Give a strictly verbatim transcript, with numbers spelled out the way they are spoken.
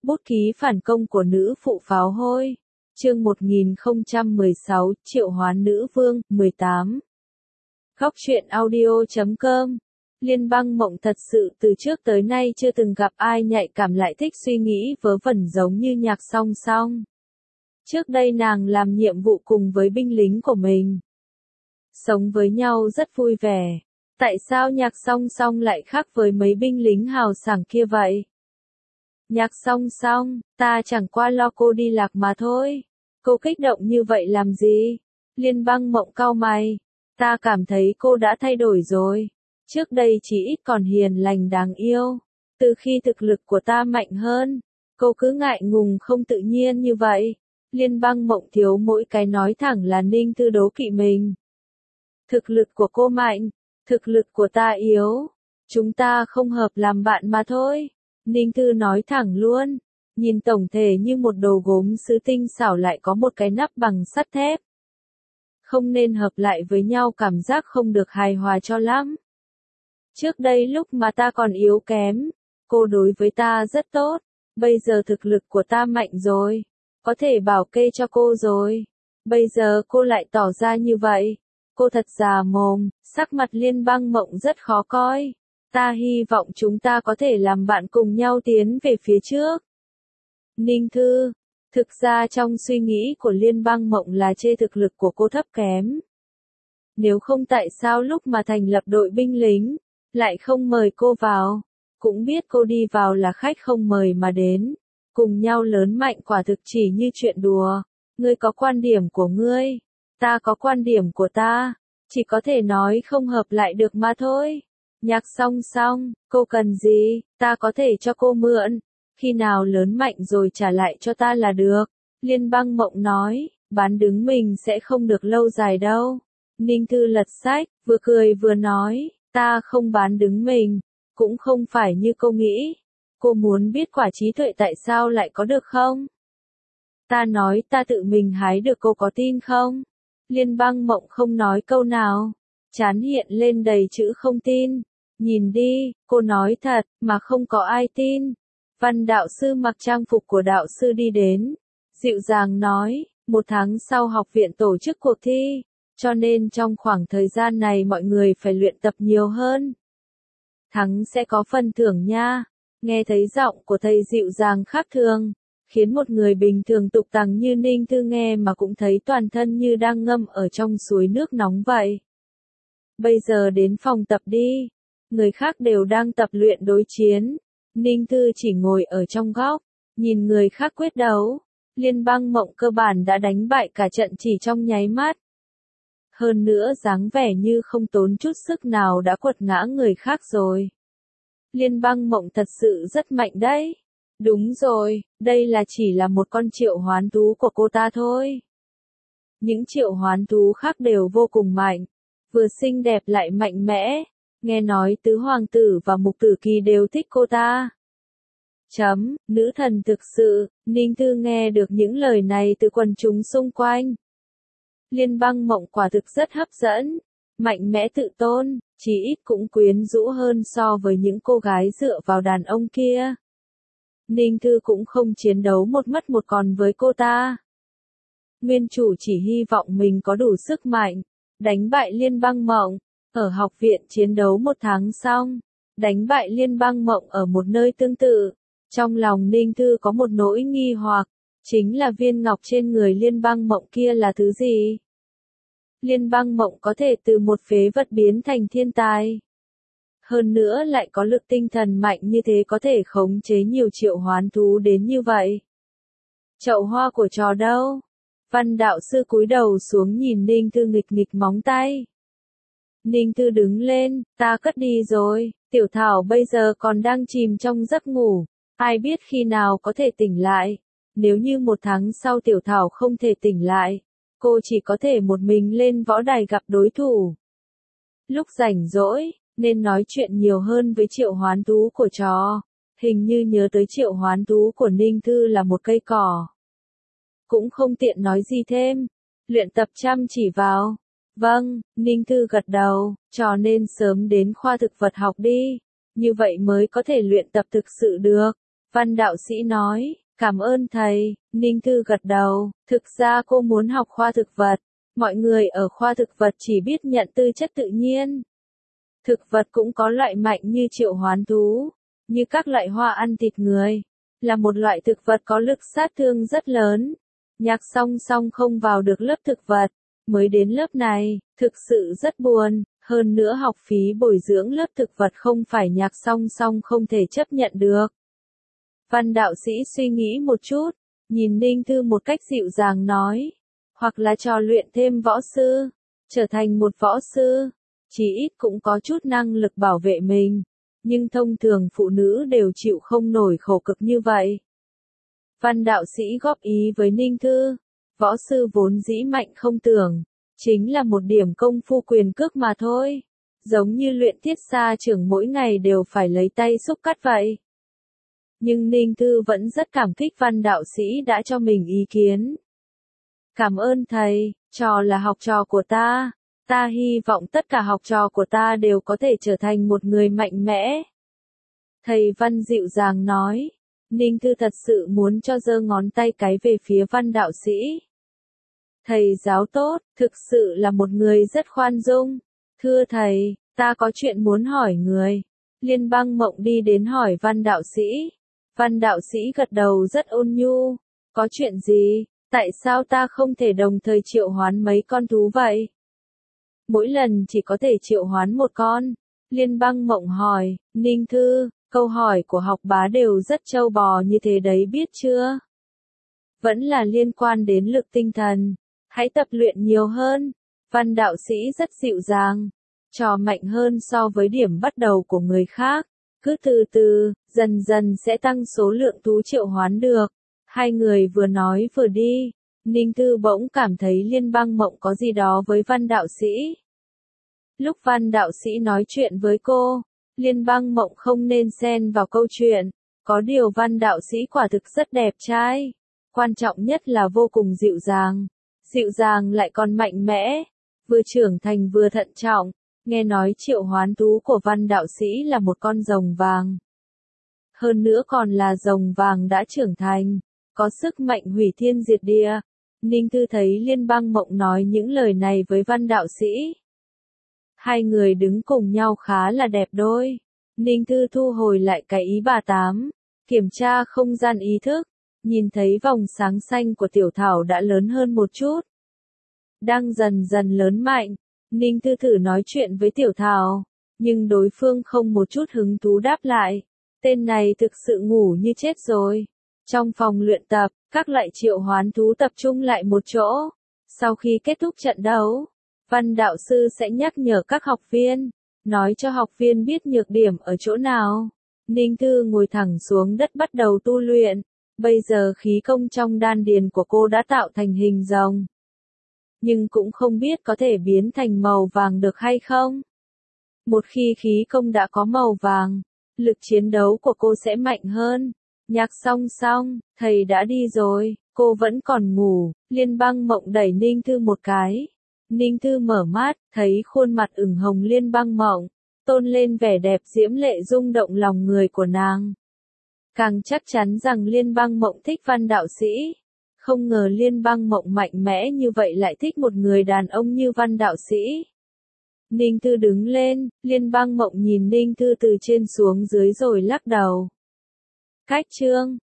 Bút ký phản công của nữ phụ pháo hôi. Chương một nghìn không trăm mười sáu, triệu hoán nữ vương, mười tám. Góc truyện audio chấm com. Liên bang mộng thật sự từ trước tới nay chưa từng gặp ai nhạy cảm lại thích suy nghĩ vớ vẩn giống như Nhạc Song Song. Trước đây nàng làm nhiệm vụ cùng với binh lính của mình. Sống với nhau rất vui vẻ. Tại sao Nhạc Song Song lại khác với mấy binh lính hào sảng kia vậy? Nhạc Song Song, ta chẳng qua lo cô đi lạc mà thôi. Cô kích động như vậy làm gì? Liên bang mộng cau mày. Ta cảm thấy cô đã thay đổi rồi. Trước đây chỉ ít còn hiền lành đáng yêu. Từ khi thực lực của ta mạnh hơn, cô cứ ngại ngùng không tự nhiên như vậy. Liên bang mộng thiếu mỗi cái nói thẳng là Ninh Thư đố kỵ mình. Thực lực của cô mạnh, thực lực của ta yếu. Chúng ta không hợp làm bạn mà thôi. Ninh Thư nói thẳng luôn. Nhìn tổng thể như một đồ gốm sứ tinh xảo lại có một cái nắp bằng sắt thép. Không nên hợp lại với nhau, cảm giác không được hài hòa cho lắm. Trước đây lúc mà ta còn yếu kém, cô đối với ta rất tốt. Bây giờ thực lực của ta mạnh rồi, có thể bảo kê cho cô rồi. Bây giờ cô lại tỏ ra như vậy. Cô thật già mồm, sắc mặt Liên bang mộng rất khó coi. Ta hy vọng chúng ta có thể làm bạn cùng nhau tiến về phía trước. Ninh Thư, thực ra trong suy nghĩ của Liên bang mộng là chê thực lực của cô thấp kém. Nếu không tại sao lúc mà thành lập đội binh lính, lại không mời cô vào. Cũng biết cô đi vào là khách không mời mà đến. Cùng nhau lớn mạnh quả thực chỉ như chuyện đùa. Ngươi có quan điểm của ngươi, ta có quan điểm của ta. Chỉ có thể nói không hợp lại được mà thôi. Nhạc Song Song, cô cần gì, ta có thể cho cô mượn. Khi nào lớn mạnh rồi trả lại cho ta là được. Liên bang mộng nói, bán đứng mình sẽ không được lâu dài đâu. Ninh Thư lật sách, vừa cười vừa nói, ta không bán đứng mình. Cũng không phải như cô nghĩ. Cô muốn biết quả trí tuệ tại sao lại có được không? Ta nói ta tự mình hái được, cô có tin không? Liên bang mộng không nói câu nào. Trán hiện lên đầy chữ không tin. Nhìn đi, cô nói thật, mà không có ai tin. Văn đạo sư mặc trang phục của đạo sư đi đến. Dịu dàng nói, một tháng sau học viện tổ chức cuộc thi. Cho nên trong khoảng thời gian này mọi người phải luyện tập nhiều hơn. Thắng sẽ có phần thưởng nha. Nghe thấy giọng của thầy dịu dàng khác thường, khiến một người bình thường tục tằng như Ninh Thư nghe mà cũng thấy toàn thân như đang ngâm ở trong suối nước nóng vậy. Bây giờ đến phòng tập đi. Người khác đều đang tập luyện đối chiến. Ninh Thư chỉ ngồi ở trong góc, nhìn người khác quyết đấu. Liên bang mộng cơ bản đã đánh bại cả trận chỉ trong nháy mắt. Hơn nữa dáng vẻ như không tốn chút sức nào đã quật ngã người khác rồi. Liên bang mộng thật sự rất mạnh đấy. Đúng rồi, đây là chỉ là một con triệu hoán thú của cô ta thôi. Những triệu hoán thú khác đều vô cùng mạnh. Vừa xinh đẹp lại mạnh mẽ. Nghe nói tứ hoàng tử và mục tử kỳ đều thích cô ta. Chấm, nữ thần thực sự. Ninh Thư nghe được những lời này từ quần chúng xung quanh. Liên bang mộng quả thực rất hấp dẫn. Mạnh mẽ tự tôn, chí ít cũng quyến rũ hơn so với những cô gái dựa vào đàn ông kia. Ninh Thư cũng không chiến đấu một mất một còn với cô ta. Nguyên chủ chỉ hy vọng mình có đủ sức mạnh, đánh bại Liên bang mộng. Ở học viện chiến đấu một tháng xong, đánh bại Liên bang mộng ở một nơi tương tự. Trong lòng Ninh Thư có một nỗi nghi hoặc, chính là viên ngọc trên người Liên bang mộng kia là thứ gì? Liên bang mộng có thể từ một phế vật biến thành thiên tài. Hơn nữa lại có lực tinh thần mạnh như thế, có thể khống chế nhiều triệu hoán thú đến như vậy. Chậu hoa của trò đâu? Văn đạo sư cúi đầu xuống nhìn Ninh Thư nghịch nghịch móng tay. Ninh Thư đứng lên, ta cất đi rồi, Tiểu Thảo bây giờ còn đang chìm trong giấc ngủ. Ai biết khi nào có thể tỉnh lại. Nếu như một tháng sau Tiểu Thảo không thể tỉnh lại, cô chỉ có thể một mình lên võ đài gặp đối thủ. Lúc rảnh rỗi, nên nói chuyện nhiều hơn với triệu hoán thú của trò. Hình như nhớ tới triệu hoán thú của Ninh Thư là một cây cỏ. Cũng không tiện nói gì thêm. Luyện tập chăm chỉ vào. Vâng, Ninh Thư gật đầu, trò nên sớm đến khoa thực vật học đi. Như vậy mới có thể luyện tập thực sự được. Văn đạo sĩ nói, cảm ơn thầy. Ninh Thư gật đầu, thực ra cô muốn học khoa thực vật. Mọi người ở khoa thực vật chỉ biết nhận tư chất tự nhiên. Thực vật cũng có loại mạnh như triệu hoán thú, như các loại hoa ăn thịt người, là một loại thực vật có lực sát thương rất lớn. Nhạc song song không vào được lớp thực vật, mới đến lớp này, thực sự rất buồn, hơn nữa học phí bồi dưỡng lớp thực vật không phải nhạc song song không thể chấp nhận được. Văn đạo sĩ suy nghĩ một chút, nhìn Ninh Thư một cách dịu dàng nói, hoặc là trò luyện thêm võ sư, trở thành một võ sư, chỉ ít cũng có chút năng lực bảo vệ mình, nhưng thông thường phụ nữ đều chịu không nổi khổ cực như vậy. Văn đạo sĩ góp ý với Ninh Thư, võ sư vốn dĩ mạnh không tưởng, chính là một điểm công phu quyền cước mà thôi, giống như luyện thiết xa trưởng mỗi ngày đều phải lấy tay xúc cắt vậy. Nhưng Ninh Thư vẫn rất cảm kích văn đạo sĩ đã cho mình ý kiến. Cảm ơn thầy, trò là học trò của ta, ta hy vọng tất cả học trò của ta đều có thể trở thành một người mạnh mẽ. Thầy Văn dịu dàng nói, Ninh Thư thật sự muốn cho giơ ngón tay cái về phía văn đạo sĩ. Thầy giáo tốt, thực sự là một người rất khoan dung. Thưa thầy, ta có chuyện muốn hỏi người. Liên Bang Mộng đi đến hỏi văn đạo sĩ. Văn đạo sĩ gật đầu rất ôn nhu. Có chuyện gì? Tại sao ta không thể đồng thời triệu hoán mấy con thú vậy? Mỗi lần chỉ có thể triệu hoán một con. Liên Bang Mộng hỏi, Ninh Thư, câu hỏi của học bá đều rất trâu bò như thế đấy biết chưa? Vẫn là liên quan đến lực tinh thần. Hãy tập luyện nhiều hơn. Văn đạo sĩ rất dịu dàng. Trò mạnh hơn so với điểm bắt đầu của người khác. Cứ từ từ, dần dần sẽ tăng số lượng thú triệu hoán được. Hai người vừa nói vừa đi. Ninh Thư bỗng cảm thấy Liên Bang Mộng có gì đó với văn đạo sĩ. Lúc văn đạo sĩ nói chuyện với cô, Liên Bang Mộng không nên xen vào câu chuyện. Có điều văn đạo sĩ quả thực rất đẹp trai. Quan trọng nhất là vô cùng dịu dàng. Dịu dàng lại còn mạnh mẽ. Vừa trưởng thành vừa thận trọng. Nghe nói triệu hoán thú của văn đạo sĩ là một con rồng vàng. Hơn nữa còn là rồng vàng đã trưởng thành. Có sức mạnh hủy thiên diệt địa. Ninh Thư thấy Liên Bang Mộng nói những lời này với văn đạo sĩ. Hai người đứng cùng nhau khá là đẹp đôi. Ninh Thư thu hồi lại cái ý bà tám. Kiểm tra không gian ý thức. Nhìn thấy vòng sáng xanh của tiểu thảo đã lớn hơn một chút. Đang dần dần lớn mạnh. Ninh Thư thử nói chuyện với tiểu thảo. Nhưng đối phương không một chút hứng thú đáp lại. Tên này thực sự ngủ như chết rồi. Trong phòng luyện tập, các loại triệu hoán thú tập trung lại một chỗ. Sau khi kết thúc trận đấu, văn đạo sư sẽ nhắc nhở các học viên. Nói cho học viên biết nhược điểm ở chỗ nào. Ninh Thư ngồi thẳng xuống đất bắt đầu tu luyện. Bây giờ khí công trong đan điền của cô đã tạo thành hình rồng. Nhưng cũng không biết có thể biến thành màu vàng được hay không. Một khi khí công đã có màu vàng, lực chiến đấu của cô sẽ mạnh hơn. Nhạc song song, thầy đã đi rồi, cô vẫn còn ngủ. Liên Bang Mộng đẩy Ninh Thư một cái. Ninh Thư mở mắt, thấy khuôn mặt ửng hồng Liên Bang Mộng, tôn lên vẻ đẹp diễm lệ rung động lòng người của nàng. Càng chắc chắn rằng Liên Bang Mộng thích văn đạo sĩ. Không ngờ Liên Bang Mộng mạnh mẽ như vậy lại thích một người đàn ông như văn đạo sĩ. Ninh Thư đứng lên, Liên Bang Mộng nhìn Ninh Thư từ trên xuống dưới rồi lắc đầu. Cách chương